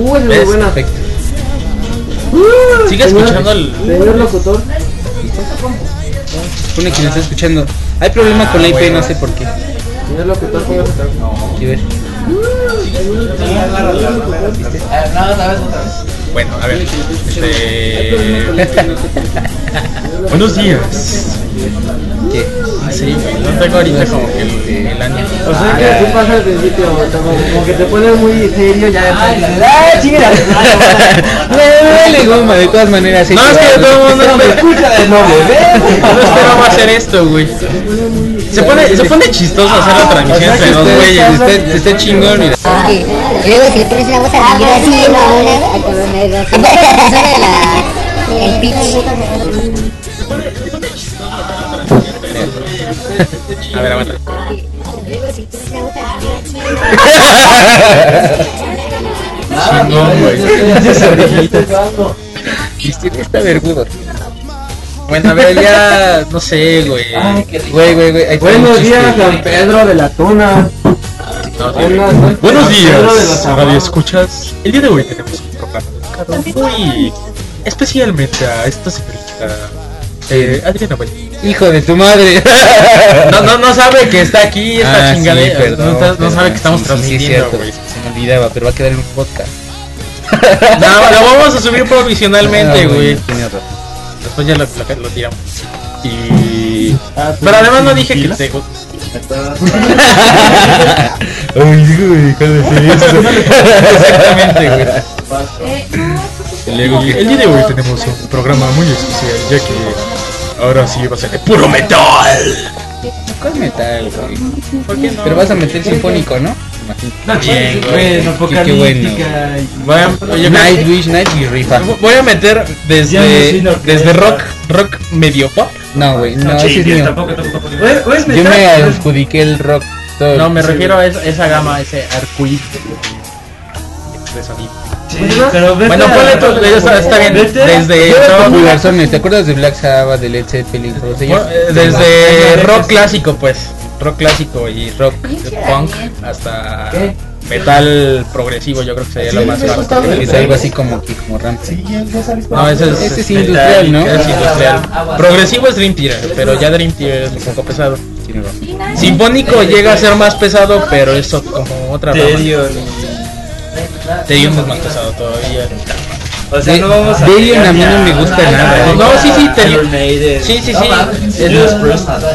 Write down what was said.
es muy buena. Perfecto. Sigue escuchando el... Señor locutor. Supone que nos está escuchando. Hay problema con la IP, no sé por qué. Señor locutor, póngase acá. Aquí ver. Otra vez. Bueno, a ver. Buenos días. ¿Qué? Sí, no tengo ahorita como que el ánimo. O sea que así pasa al principio, como que te pones muy serio ya. Chinga. Le goma, de todas maneras. No, es que todo el mundo No me escucha de nuevo, no esperaba hacer esto, güey. Se pone chistoso hacer la transmisión entre dos güeyes. Está chingón, mira. Luego si le pones una voz a la así, el pitch. A ver, aguanta. Chingón, güey. Está vergudo. Bueno, a ver, ya no sé, güey. Güey. Buenos días, San Pedro de la Tuna. Buenos días, radio escuchas. El día de hoy tenemos un programa dedicado muy especialmente a esta señorita Adriana Valle. Hijo de tu madre. No sabe que está aquí esta chingadera. Sí, no sabe que estamos sí, transmitiendo, cierto, güey. se me olvidaba, pero va a quedar en un podcast. No, lo vamos a subir provisionalmente, güey. Tienes razón. Después ya lo tiramos. Y... Pero además no dije que te... Ay, güey, Exactamente, güey. El día de hoy tenemos un programa muy especial, ya que ahora sí va a ser de puro metal. ¿Cuál metal, güey? ¿Por qué no? Pero vas a meter sinfónico, ¿no? Imagínate. Bien, Bueno, apocalíptica. Nightwish y Rifa. Voy a meter desde rock medio pop. No, güey, no, ese es mío. Yo me adjudiqué el rock todo. No, me refiero a esa gama, ese arcoíris de sonido. Pero Bueno, ponle tú, está bien. Desde Populares, ¿te acuerdas de Black Sabbath, de Led Zeppelin, todos ellos? desde rock clásico, pues. Rock clásico y rock punk hasta metal progresivo, yo creo que sería lo más fácil. Es algo así como Rammstein. No, ese es industrial, ¿no? Es industrial. Progresivo es Dream Theater, pero ya Dream Theater es un poco pesado. Sinfónico llega a ser más pesado, pero eso como otra rama. Therion es más pesado todavía. O sea, no vamos a... Therion a mí no me gusta nada. No, sí, Therion. Sí.